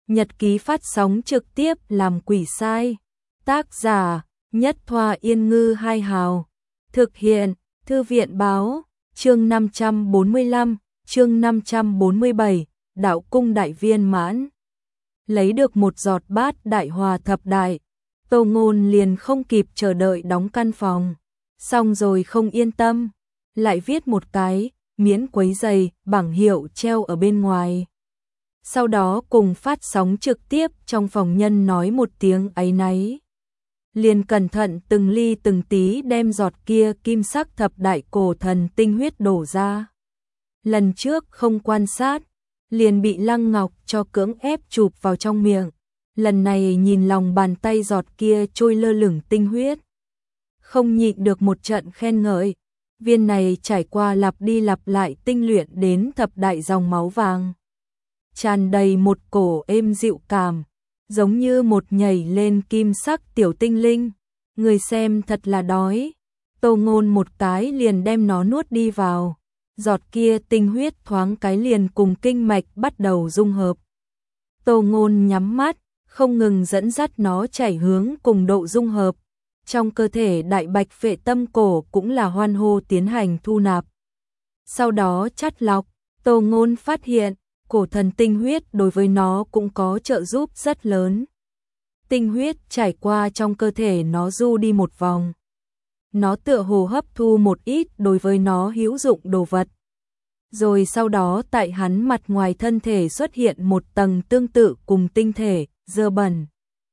Nhật ký phát sóng trực tiếp làm quỷ sai. Tác giả: Nhất Thoa Yên Ngư Hai Hào. Thực hiện: Thư viện báo. Chương 545, chương 547, Đạo cung đại viên mãn. Lấy được một giọt bát đại hòa thập đại, Tô Ngôn liền không kịp chờ đợi đóng căn phòng. Xong rồi không yên tâm, lại viết một cái miễn quấy rầy bảng hiệu treo ở bên ngoài. Sau đó cùng phát sóng trực tiếp trong phòng nhân nói một tiếng áy náy. Liền cẩn thận từng ly từng tí đem giọt kia kim sắc thập đại cổ thần tinh huyết đổ ra. Lần trước không quan sát, liền bị Lăng Ngọc cho cưỡng ép chụp vào trong miệng. Lần này nhìn lòng bàn tay giọt kia trôi lơ lửng tinh huyết, không nhịn được một trận khen ngợi. Viên này trải qua lặp đi lặp lại tinh luyện đến thập đại dòng máu vàng, tràn đầy một cổ êm dịu cảm, giống như một nhảy lên kim sắc tiểu tinh linh. Người xem thật là đói. Tô Ngôn một cái liền đem nó nuốt đi vào. Giọt kia tinh huyết thoáng cái liền cùng kinh mạch bắt đầu dung hợp. Tô Ngôn nhắm mắt, không ngừng dẫn dắt nó chảy hướng cùng độ dung hợp. Trong cơ thể đại bạch phệ tâm cổ cũng là hoan hô tiến hành thu nạp. Sau đó chắt lọc, Tô Ngôn phát hiện cổ thần tinh huyết đối với nó cũng có trợ giúp rất lớn. Tinh huyết trải qua trong cơ thể nó du đi một vòng. Nó tựa hồ hấp thu một ít đối với nó hữu dụng đồ vật. Rồi sau đó tại hắn mặt ngoài thân thể xuất hiện một tầng tương tự cùng tinh thể, dơ bẩn.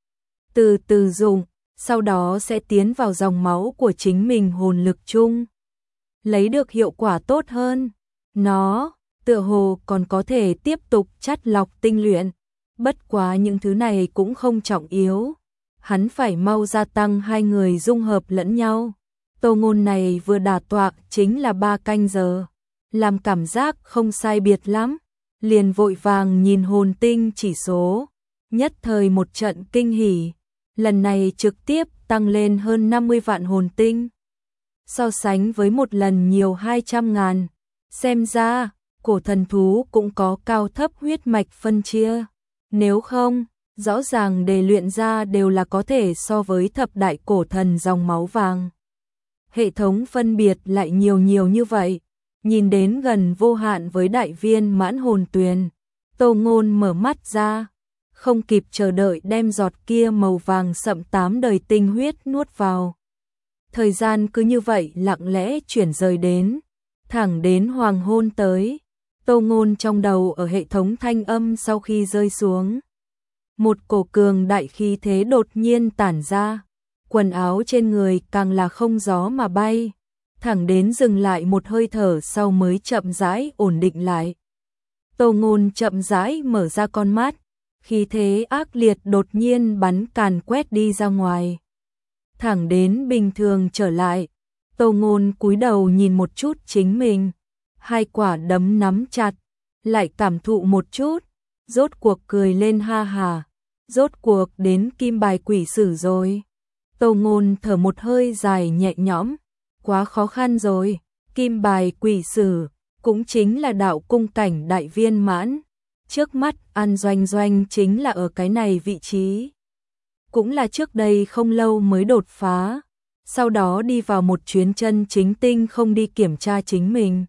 Từ từ dùng, sau đó sẽ tiến vào dòng máu của chính mình hồn lực chung. Lấy được hiệu quả tốt hơn. Nó tựa hồ còn có thể tiếp tục chắt lọc tinh luyện. Bất quá những thứ này cũng không trọng yếu. Hắn phải mau gia tăng hai người dung hợp lẫn nhau. Tô Ngôn này vừa đả tọa chính là 3 canh giờ. Làm cảm giác không sai biệt lắm. Liền vội vàng nhìn hồn tinh chỉ số. Nhất thời một trận kinh hỉ. Lần này trực tiếp tăng lên hơn 50 vạn hồn tinh. So sánh với một lần nhiều 200.000. Xem ra cổ thần thú cũng có cao thấp huyết mạch phân chia. Nếu không, rõ ràng đề luyện ra đều là có thể so với thập đại cổ thần dòng máu vàng. Hệ thống phân biệt lại nhiều như vậy, nhìn đến gần vô hạn với đại viên mãn hồn tuyền. Tô Ngôn mở mắt ra, không kịp chờ đợi đem giọt kia màu vàng sậm 8 đời tinh huyết nuốt vào. Thời gian cứ như vậy lặng lẽ chuyển rời đến, thẳng đến hoàng hôn tới. Tô Ngôn trong đầu ở hệ thống thanh âm sau khi rơi xuống. Một cổ cường đại khí thế đột nhiên tản ra, quần áo trên người càng là không gió mà bay, thẳng đến dừng lại một hơi thở sau mới chậm rãi ổn định lại. Tô Ngôn chậm rãi mở ra con mắt, khí thế ác liệt đột nhiên bắn càn quét đi ra ngoài. Thẳng đến bình thường trở lại, Tô Ngôn cúi đầu nhìn một chút chính mình. Hai quả đấm nắm chặt, lại cảm thụ một chút, rốt cuộc cười lên ha hà, rốt cuộc đến kim bài quỷ sử rồi. Tô Ngôn thở một hơi dài nhẹ nhõm, quá khó khăn rồi, kim bài quỷ sử, cũng chính là đạo cung cảnh đại viên mãn. Trước mắt An Doanh Doanh chính là ở cái này vị trí. Cũng là trước đây không lâu mới đột phá, sau đó đi vào một chuyến chân chính tinh không đi kiểm tra chính mình.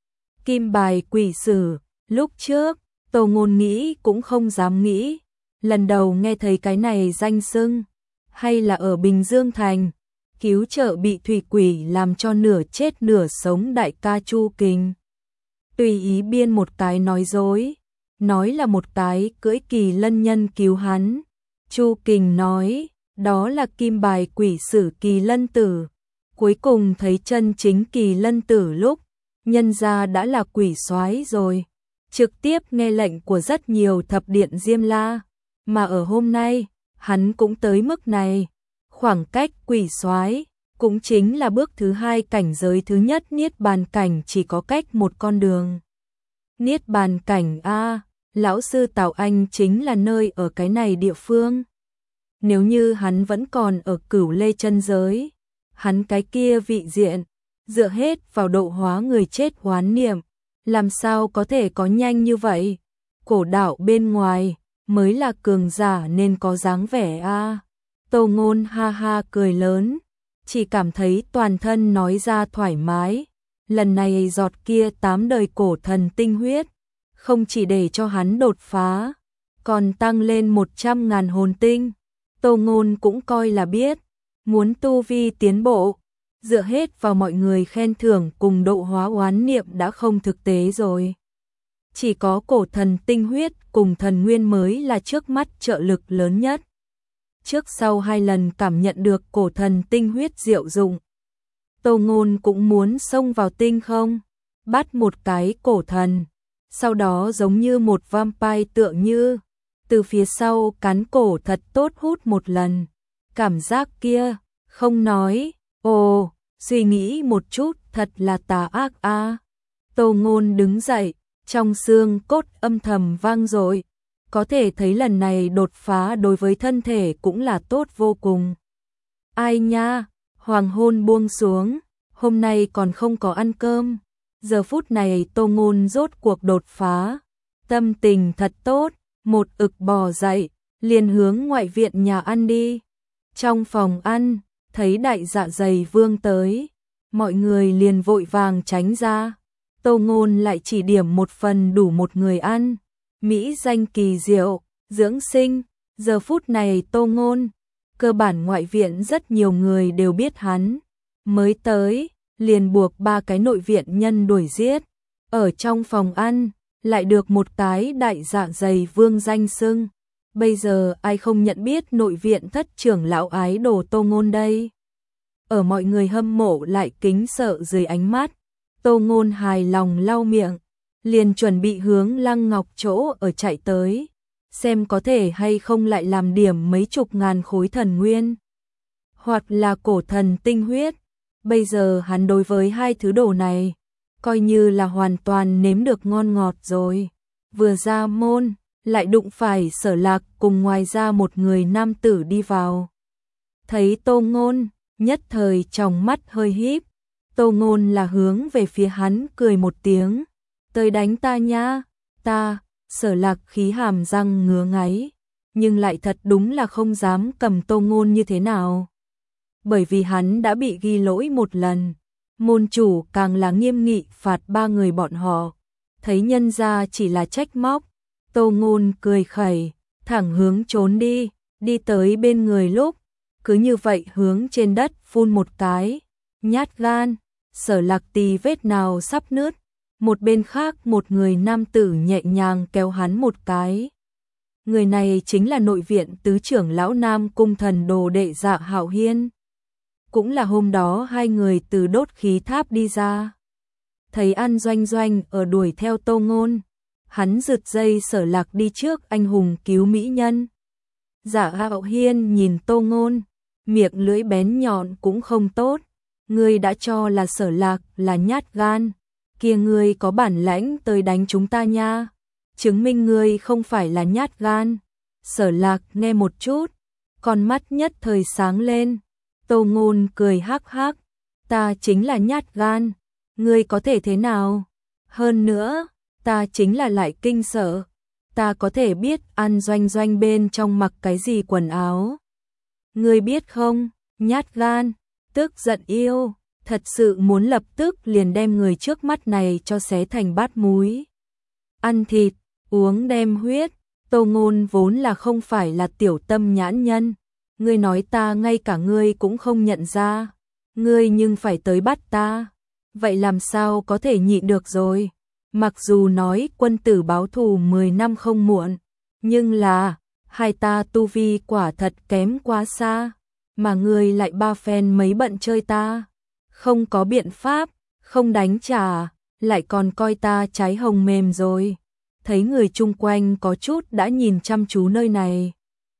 Kim bài quỷ sử, lúc trước, Tô Ngôn nghĩ cũng không dám nghĩ. Lần đầu nghe thấy cái này danh xưng, hay là ở Bình Dương Thành, cứu trợ bị thủy quỷ làm cho nửa chết nửa sống đại ca Chu Kình. Tùy ý biên một cái nói dối, nói là một cái cưỡi kỳ lân nhân cứu hắn. Chu Kình nói, đó là kim bài quỷ sử kỳ lân tử. Cuối cùng thấy chân chính kỳ lân tử lúc, nhân gia đã là quỷ soái rồi, trực tiếp nghe lệnh của rất nhiều thập điện Diêm La, mà ở hôm nay, hắn cũng tới mức này, khoảng cách quỷ soái cũng chính là bước thứ 2 cảnh giới thứ nhất niết bàn cảnh chỉ có cách một con đường. Niết bàn cảnh a, lão sư Tào Anh chính là nơi ở cái này địa phương. Nếu như hắn vẫn còn ở Cửu Lê chân giới, hắn cái kia vị diện dựa hết vào độ hóa người chết hoán niệm, làm sao có thể có nhanh như vậy? Cổ đạo bên ngoài, mới là cường giả nên có dáng vẻ a. Tô Ngôn ha ha cười lớn, chỉ cảm thấy toàn thân nói ra thoải mái. Lần này giọt kia 8 đời cổ thần tinh huyết, không chỉ để cho hắn đột phá, còn tăng lên 100.000 hồn tinh. Tô Ngôn cũng coi là biết, muốn tu vi tiến bộ, dựa hết vào mọi người khen thưởng cùng độ hóa oán niệm đã không thực tế rồi. Chỉ có cổ thần tinh huyết cùng thần nguyên mới là trước mắt trợ lực lớn nhất. Trước sau 2 lần cảm nhận được cổ thần tinh huyết diệu dụng, Tô Ngôn cũng muốn xông vào tinh không, bắt một cái cổ thần, sau đó giống như một vampire tựa như, từ phía sau cắn cổ thật tốt hút một lần. Cảm giác kia, không nói, ồ, suy nghĩ một chút thật là tà ác a. Tô Ngôn đứng dậy, trong xương cốt âm thầm vang dội, có thể thấy lần này đột phá đối với thân thể cũng là tốt vô cùng. Ai nha, hoàng hôn buông xuống, hôm nay còn không có ăn cơm. Giờ phút này Tô Ngôn rốt cuộc đột phá, tâm tình thật tốt, một ực bò dậy, liền hướng ngoại viện nhà ăn đi. Trong phòng ăn, thấy đại dạ dày vương tới, mọi người liền vội vàng tránh ra. Tô Ngôn lại chỉ điểm một phần đủ một người ăn. Mỹ danh kỳ diệu, dưỡng sinh, giờ phút này Tô Ngôn, cơ bản ngoại viện rất nhiều người đều biết hắn. Mới tới, liền buộc 3 cái nội viện nhân đuổi giết. Ở trong phòng ăn, lại được một cái đại dạ dày vương danh xưng. Bây giờ ai không nhận biết nội viện thất trưởng lão ái đồ Tô Ngôn đây. Ở mọi người hâm mộ lại kính sợ dưới ánh mắt, Tô Ngôn hài lòng lau miệng, liền chuẩn bị hướng Lăng Ngọc chỗ ở chạy tới, xem có thể hay không lại làm điểm mấy chục ngàn khối thần nguyên, hoặc là cổ thần tinh huyết. Bây giờ hắn đối với 2 thứ đồ này, coi như là hoàn toàn nếm được ngon ngọt rồi. Vừa ra môn, lại đụng phải Sở Lạc cùng ngoài ra một người nam tử đi vào. Thấy Tô Ngôn, nhất thời trong mắt hơi híp. Tô Ngôn là hướng về phía hắn cười một tiếng, tới đánh ta nha. Ta, Sở Lạc khí hàm răng ngứa ngáy, nhưng lại thật đúng là không dám cầm Tô Ngôn như thế nào. Bởi vì hắn đã bị ghi lỗi một lần, môn chủ càng là nghiêm nghị phạt 3 người bọn họ. Thấy nhân gia chỉ là trách móc, Tô Ngôn cười khẩy, thẳng hướng trốn đi, đi tới bên người lúc, cứ như vậy hướng trên đất phun một cái, nhát gan. Sở Lạc tì vết nào sắp nứt, một bên khác một người nam tử nhẹ nhàng kéo hắn một cái. Người này chính là nội viện tứ trưởng lão Nam Cung Thần đồ đệ Dạ Hạo Hiên. Cũng là hôm đó 2 người từ đốt khí tháp đi ra. Thấy An Doanh Doanh ở đuổi theo Tô Ngôn, hắn giật dây Sở Lạc đi trước anh hùng cứu mỹ nhân. Dạ Hạo Hiên nhìn Tô Ngôn, miệng lưỡi bén nhọn cũng không tốt. Ngươi đã cho là Sở Lạc là nhát gan, kia ngươi có bản lãnh tới đánh chúng ta nha, chứng minh ngươi không phải là nhát gan. Sở Lạc nghe một chút, con mắt nhất thời sáng lên. Tô Ngôn cười hắc hắc, ta chính là nhát gan, ngươi có thể thế nào? Hơn nữa, ta chính là lại kinh sợ, ta có thể biết An Doanh Doanh bên trong mặc cái gì quần áo. Ngươi biết không, nhát gan, tức giận yêu, thật sự muốn lập tức liền đem người trước mắt này cho xé thành bát múi. Ăn thịt, uống đem huyết. Tô Ngôn vốn là không phải là tiểu tâm nhãn nhân, ngươi nói ta ngay cả ngươi cũng không nhận ra, ngươi nhưng phải tới bắt ta, vậy làm sao có thể nhịn được rồi. Mặc dù nói quân tử báo thù 10 năm không muộn, nhưng là hai ta tu vi quả thật kém quá xa, mà ngươi lại 3 phen mấy bận chơi ta, không có biện pháp, không đánh trả, lại còn coi ta trái hồng mềm rồi. Thấy người chung quanh có chút đã nhìn chăm chú nơi này.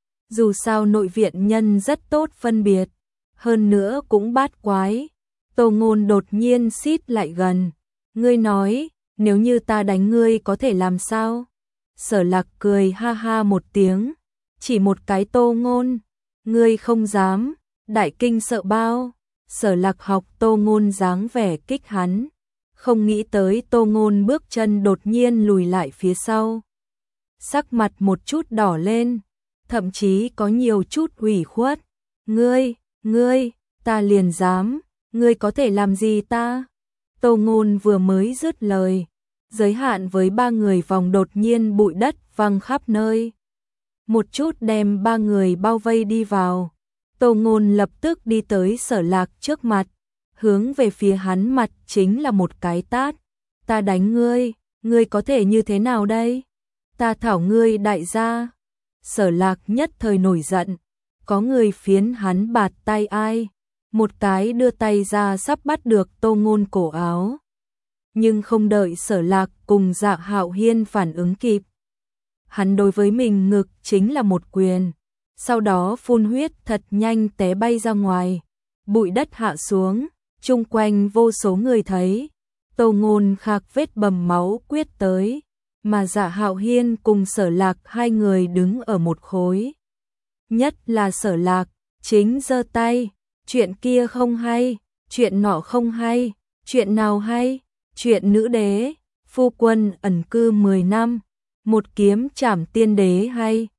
Dù sao nội viện nhân rất tốt phân biệt, hơn nữa cũng bát quái. Tô Ngôn đột nhiên xít lại gần, ngươi nói, nếu như ta đánh ngươi có thể làm sao? Sở Lạc cười ha ha một tiếng, chỉ một cái Tô Ngôn, ngươi không dám, đại kinh sợ bao. Sở Lạc học Tô Ngôn dáng vẻ kích hắn, không nghĩ tới Tô Ngôn bước chân đột nhiên lùi lại phía sau. sắc mặt một chút đỏ lên, thậm chí có nhiều chút ủy khuất. Ngươi, ta liền dám, ngươi có thể làm gì ta? Tô Ngôn vừa mới dứt lời, giới hạn với 3 người vòng đột nhiên bụi đất văng khắp nơi. Một chút đem 3 người bao vây đi vào. Tô Ngôn lập tức đi tới Sở Lạc trước mặt, hướng về phía hắn mặt chính là một cái tát. Ta đánh ngươi có thể như thế nào đây? Ta thảo ngươi đại gia. Sở Lạc nhất thời nổi giận, có người phiến hắn bạt tay ai, một cái đưa tay ra sắp bắt được Tô Ngôn cổ áo. Nhưng không đợi Sở Lạc cùng Dạ Hạo Hiên phản ứng kịp, hắn đối với mình ngực chính là một quyền, sau đó phun huyết thật nhanh té bay ra ngoài, bụi đất hạ xuống, chung quanh vô số người thấy, Tô Ngôn khạc vết bầm máu quyết tới, mà Dạ Hạo Hiên cùng Sở Lạc hai người đứng ở một khối. Nhất là Sở Lạc, chính giơ tay, chuyện kia không hay, chuyện nọ không hay, chuyện nào hay, chuyện nữ đế, phu quân ẩn cư 10 năm, một kiếm trảm tiên đế hay,